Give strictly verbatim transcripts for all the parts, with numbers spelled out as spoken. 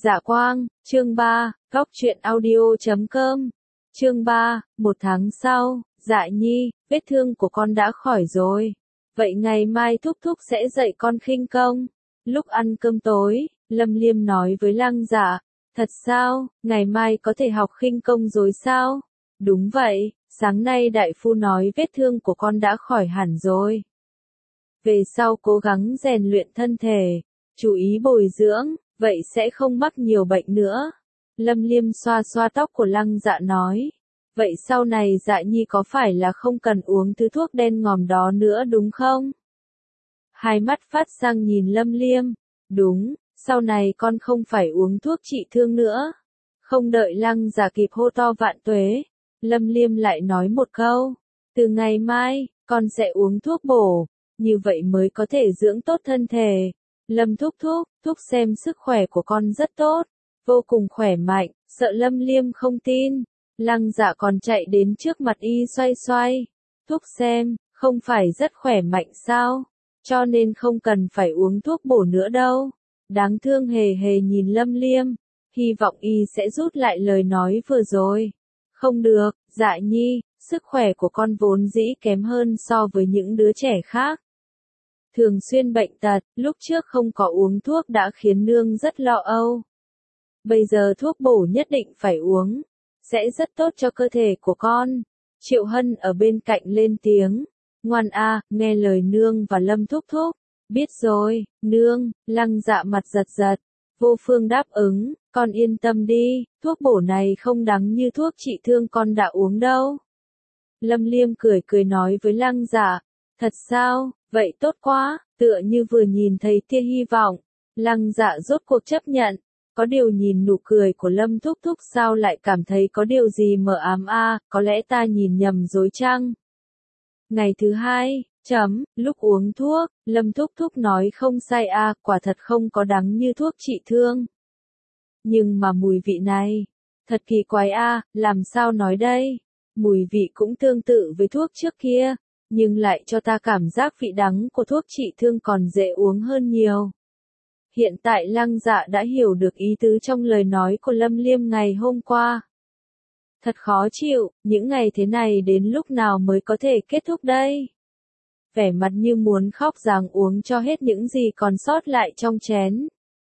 Dạ Quang, chương ba, góc truyện audio chấm com. Chương ba, một tháng sau, Dạ Nhi, vết thương của con đã khỏi rồi. Vậy ngày mai thúc thúc sẽ dạy con khinh công. Lúc ăn cơm tối, Lâm Liêm nói với Lăng Dạ, thật sao, ngày mai có thể học khinh công rồi sao? Đúng vậy, sáng nay đại phu nói vết thương của con đã khỏi hẳn rồi. Về sau cố gắng rèn luyện thân thể, chú ý bồi dưỡng, vậy sẽ không mắc nhiều bệnh nữa. Lâm Liêm xoa xoa tóc của Lăng Dạ nói. Vậy sau này Dạ Nhi có phải là không cần uống thứ thuốc đen ngòm đó nữa đúng không? Hai mắt phát sang nhìn Lâm Liêm. Đúng, sau này con không phải uống thuốc trị thương nữa. Không đợi Lăng Dạ kịp hô to vạn tuế, Lâm Liêm lại nói một câu. Từ ngày mai, con sẽ uống thuốc bổ, như vậy mới có thể dưỡng tốt thân thể. Lâm thúc thúc, thúc xem sức khỏe của con rất tốt, vô cùng khỏe mạnh, sợ Lâm Liêm không tin. Lăng Dạ còn chạy đến trước mặt y xoay xoay. Thúc xem, không phải rất khỏe mạnh sao, cho nên không cần phải uống thuốc bổ nữa đâu. Đáng thương hề hề nhìn Lâm Liêm, hy vọng y sẽ rút lại lời nói vừa rồi. Không được, Dạ Nhi, sức khỏe của con vốn dĩ kém hơn so với những đứa trẻ khác. Thường xuyên bệnh tật, lúc trước không có uống thuốc đã khiến nương rất lo âu. Bây giờ thuốc bổ nhất định phải uống, sẽ rất tốt cho cơ thể của con. Triệu Hân ở bên cạnh lên tiếng, ngoan a, nghe lời nương và Lâm thúc thúc. Biết rồi, nương. Lăng Dạ mặt giật giật. Vô Phương đáp ứng, con yên tâm đi, thuốc bổ này không đắng như thuốc trị thương con đã uống đâu. Lâm Liêm cười cười nói với Lăng Dạ, thật sao, vậy tốt quá, tựa như vừa nhìn thấy tia hy vọng. Lăng Dạ rốt cuộc chấp nhận, có điều nhìn nụ cười của Lâm thúc thúc sao lại cảm thấy có điều gì mờ ám a, có lẽ ta nhìn nhầm rồi chăng? Ngày thứ hai, chấm, lúc uống thuốc, Lâm thúc thúc nói không sai a, quả thật không có đắng như thuốc trị thương. Nhưng mà mùi vị này, thật kỳ quái a, làm sao nói đây? Mùi vị cũng tương tự với thuốc trước kia, nhưng lại cho ta cảm giác vị đắng của thuốc trị thương còn dễ uống hơn nhiều. Hiện tại Lăng Dạ đã hiểu được ý tứ trong lời nói của Lâm Liêm ngày hôm qua. Thật khó chịu, những ngày thế này đến lúc nào mới có thể kết thúc đây? Vẻ mặt như muốn khóc ràng uống cho hết những gì còn sót lại trong chén.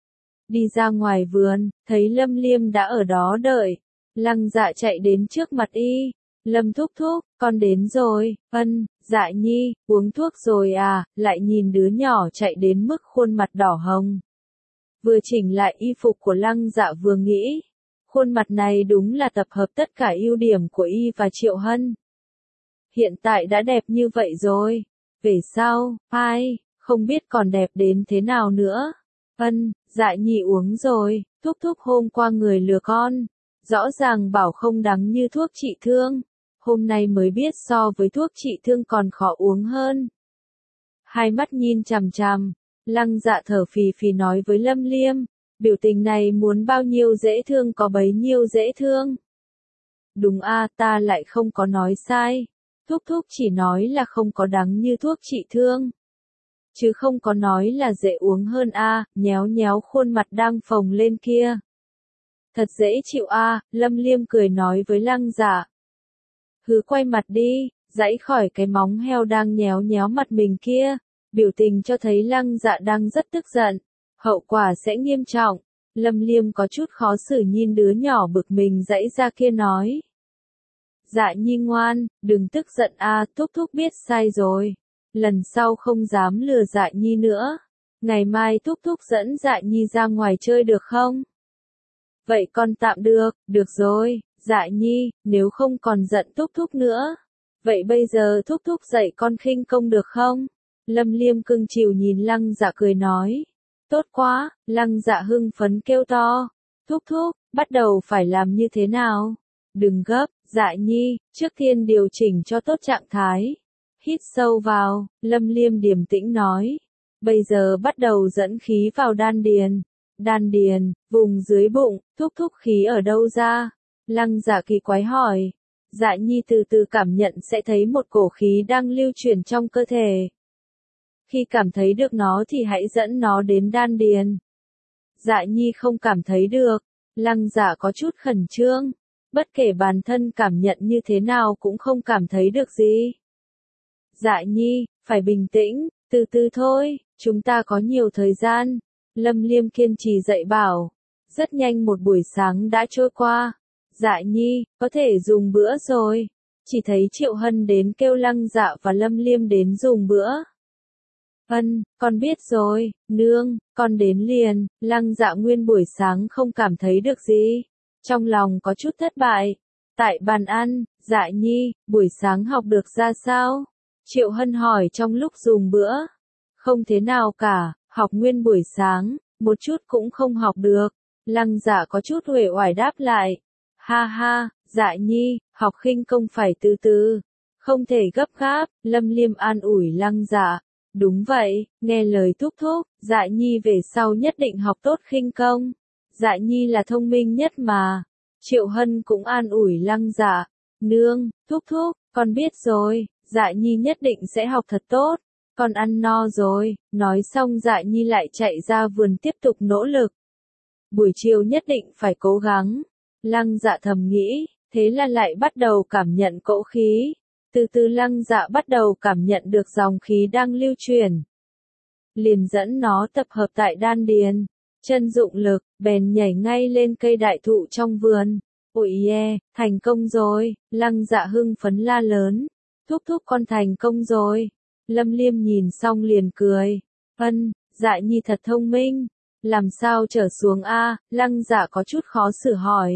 Đi ra ngoài vườn, thấy Lâm Liêm đã ở đó đợi. Lăng Dạ chạy đến trước mặt y. Lâm thúc thúc, con đến rồi. Ân, Dạ Nhi, uống thuốc rồi à, lại nhìn đứa nhỏ chạy đến mức khuôn mặt đỏ hồng. Vừa chỉnh lại y phục của Lăng Dạ vừa nghĩ, khuôn mặt này đúng là tập hợp tất cả ưu điểm của y và Triệu Hân. Hiện tại đã đẹp như vậy rồi, về sau, ai, không biết còn đẹp đến thế nào nữa. Ân, Dạ Nhi uống rồi, thúc thúc hôm qua người lừa con, rõ ràng bảo không đắng như thuốc trị thương, hôm nay mới biết so với thuốc trị thương còn khó uống hơn. Hai mắt nhìn chằm chằm, Lăng Dạ thở phì phì nói với Lâm Liêm, biểu tình này muốn bao nhiêu dễ thương có bấy nhiêu dễ thương. Đúng a, ta lại không có nói sai, thúc thúc chỉ nói là không có đắng như thuốc trị thương, chứ không có nói là dễ uống hơn a, nhéo nhéo khuôn mặt đang phồng lên kia. Thật dễ chịu a, Lâm Liêm cười nói với Lăng Dạ. Hứ quay mặt đi, giãy khỏi cái móng heo đang nhéo nhéo mặt mình kia. Biểu tình cho thấy Lăng Dạ đang rất tức giận, hậu quả sẽ nghiêm trọng. Lâm Liêm có chút khó xử nhìn đứa nhỏ bực mình giãy ra kia nói. Dạ Nhi ngoan, đừng tức giận a, thúc thúc biết sai rồi. Lần sau không dám lừa Dạ Nhi nữa. Ngày mai thúc thúc dẫn Dạ Nhi ra ngoài chơi được không? Vậy con tạm được, được rồi, Dạ Nhi, nếu không còn giận thúc thúc nữa. Vậy bây giờ thúc thúc dạy con khinh công được không? Lâm Liêm cưng chiều nhìn Lăng Dạ cười nói. Tốt quá, Lăng Dạ hưng phấn kêu to. Thúc thúc, bắt đầu phải làm như thế nào? Đừng gấp, Dạ Nhi, trước tiên điều chỉnh cho tốt trạng thái. Hít sâu vào, Lâm Liêm điềm tĩnh nói. Bây giờ bắt đầu dẫn khí vào đan điền. Đan điền, vùng dưới bụng, thúc thúc khí ở đâu ra? Lăng Dạ kỳ quái hỏi. Dạ Nhi từ từ cảm nhận sẽ thấy một cổ khí đang lưu chuyển trong cơ thể. Khi cảm thấy được nó thì hãy dẫn nó đến đan điền. Dạ nhi không cảm thấy được. Lăng Dạ có chút khẩn trương. Bất kể bản thân cảm nhận như thế nào cũng không cảm thấy được gì. Dạ nhi, phải bình tĩnh, từ từ thôi, chúng ta có nhiều thời gian. Lâm Liêm kiên trì dạy bảo. Rất nhanh một buổi sáng đã trôi qua. Dạ nhi, có thể dùng bữa rồi. Chỉ thấy Triệu Hân đến kêu Lăng Dạ và Lâm Liêm đến dùng bữa. Hân, con biết rồi, nương, con đến liền. Lăng Dạ nguyên buổi sáng không cảm thấy được gì. Trong lòng có chút thất bại. Tại bàn ăn, Dạ nhi, buổi sáng học được ra sao? Triệu Hân hỏi trong lúc dùng bữa. Không thế nào cả, học nguyên buổi sáng, một chút cũng không học được. Lăng Dạ có chút uể oải đáp lại. Ha ha, Dạ nhi, học khinh công phải từ từ. Không thể gấp gáp, Lâm Liêm an ủi Lăng Dạ. Đúng vậy, nghe lời thúc thúc, Dạ nhi về sau nhất định học tốt khinh công. Dạ nhi là thông minh nhất mà. Triệu Hân cũng an ủi Lăng Dạ. Nương, thúc thúc, con biết rồi, Dạ nhi nhất định sẽ học thật tốt. Con ăn no rồi, nói xong Dạ nhi lại chạy ra vườn tiếp tục nỗ lực. Buổi chiều nhất định phải cố gắng. Lăng Dạ thầm nghĩ, thế là lại bắt đầu cảm nhận cỗ khí. Từ từ Lăng Dạ bắt đầu cảm nhận được dòng khí đang lưu chuyển. Liền dẫn nó tập hợp tại đan điền. Chân dụng lực, bèn nhảy ngay lên cây đại thụ trong vườn. Ôi yeah, thành công rồi, Lăng Dạ hưng phấn la lớn. Thúc thúc con thành công rồi. Lâm Liêm nhìn xong liền cười. Hân, Dạ nhi thật thông minh. Làm sao trở xuống a? Lăng Dạ có chút khó xử hỏi.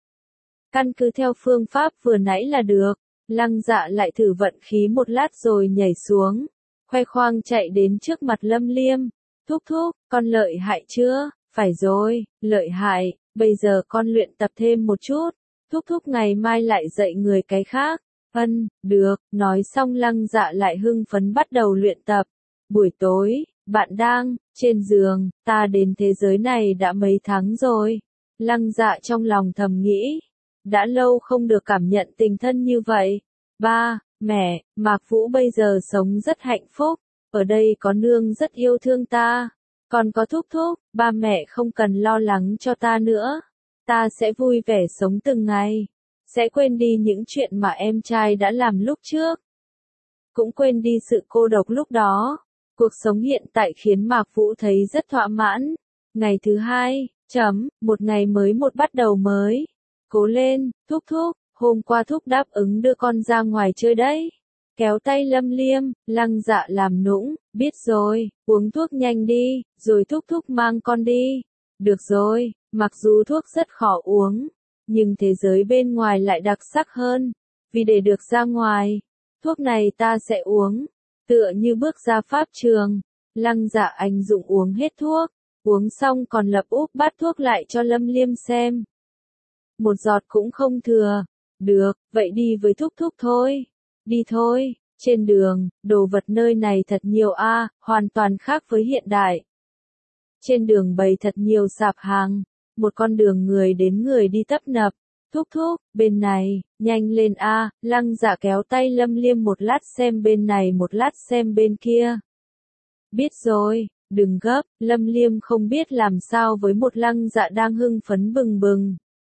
Căn cứ theo phương pháp vừa nãy là được. Lăng Dạ lại thử vận khí một lát rồi nhảy xuống. Khoe khoang chạy đến trước mặt Lâm Liêm. Thúc thúc, con lợi hại chưa? Phải rồi, lợi hại, bây giờ con luyện tập thêm một chút. Thúc thúc ngày mai lại dạy người cái khác. Ân, được, nói xong Lăng Dạ lại hưng phấn bắt đầu luyện tập. Buổi tối, bạn đang, trên giường, ta đến thế giới này đã mấy tháng rồi. Lăng Dạ trong lòng thầm nghĩ. Đã lâu không được cảm nhận tình thân như vậy. Ba, mẹ, Mạc Vũ bây giờ sống rất hạnh phúc. Ở đây có nương rất yêu thương ta. Còn có thúc thúc, ba mẹ không cần lo lắng cho ta nữa. Ta sẽ vui vẻ sống từng ngày. Sẽ quên đi những chuyện mà em trai đã làm lúc trước. Cũng quên đi sự cô độc lúc đó. Cuộc sống hiện tại khiến Mạc Vũ thấy rất thỏa mãn. Ngày thứ hai, chấm, một ngày mới một bắt đầu mới. Cố lên, thúc thúc, hôm qua thúc đáp ứng đưa con ra ngoài chơi đấy. Kéo tay Lâm Liêm, Lăng Dạ làm nũng, biết rồi, uống thuốc nhanh đi, rồi thúc thúc mang con đi. Được rồi, mặc dù thuốc rất khó uống, nhưng thế giới bên ngoài lại đặc sắc hơn. Vì để được ra ngoài, thuốc này ta sẽ uống. Tựa như bước ra pháp trường, Lăng Dạ anh dụng uống hết thuốc, uống xong còn lập úp bát thuốc lại cho Lâm Liêm xem. Một giọt cũng không thừa. Được, vậy đi với thúc thúc thôi. Đi thôi, trên đường, đồ vật nơi này thật nhiều a, hoàn toàn khác với hiện đại. Trên đường bày thật nhiều sạp hàng, một con đường người đến người đi tấp nập. Thúc thúc, bên này, nhanh lên a, Lăng Dạ kéo tay Lâm Liêm một lát xem bên này một lát xem bên kia. Biết rồi, đừng gấp, Lâm Liêm không biết làm sao với một Lăng Dạ đang hưng phấn bừng bừng.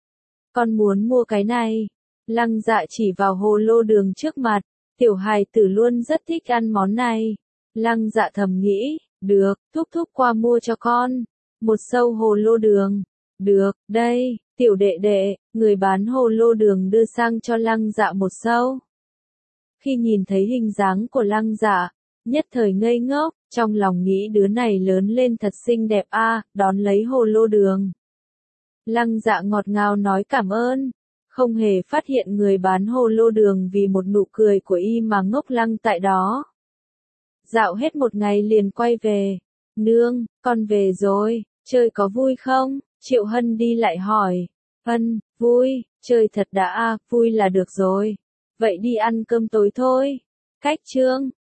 Con muốn mua cái này. Lăng Dạ chỉ vào hồ lô đường trước mặt, tiểu hài tử luôn rất thích ăn món này. Lăng Dạ thầm nghĩ, được, thúc thúc qua mua cho con. Một sâu hồ lô đường. Được, đây, tiểu đệ đệ, người bán hồ lô đường đưa sang cho Lăng Dạ một sâu. Khi nhìn thấy hình dáng của Lăng Dạ, nhất thời ngây ngốc, trong lòng nghĩ đứa này lớn lên thật xinh đẹp a, đón lấy hồ lô đường. Lăng Dạ ngọt ngào nói cảm ơn. Không hề phát hiện người bán hồ lô đường vì một nụ cười của y mà ngốc lăng tại đó. Dạo hết một ngày liền quay về. Nương, con về rồi, chơi có vui không? Triệu Hân đi lại hỏi. Hân, vui, chơi thật đã à, vui là được rồi. Vậy đi ăn cơm tối thôi. Cách chương.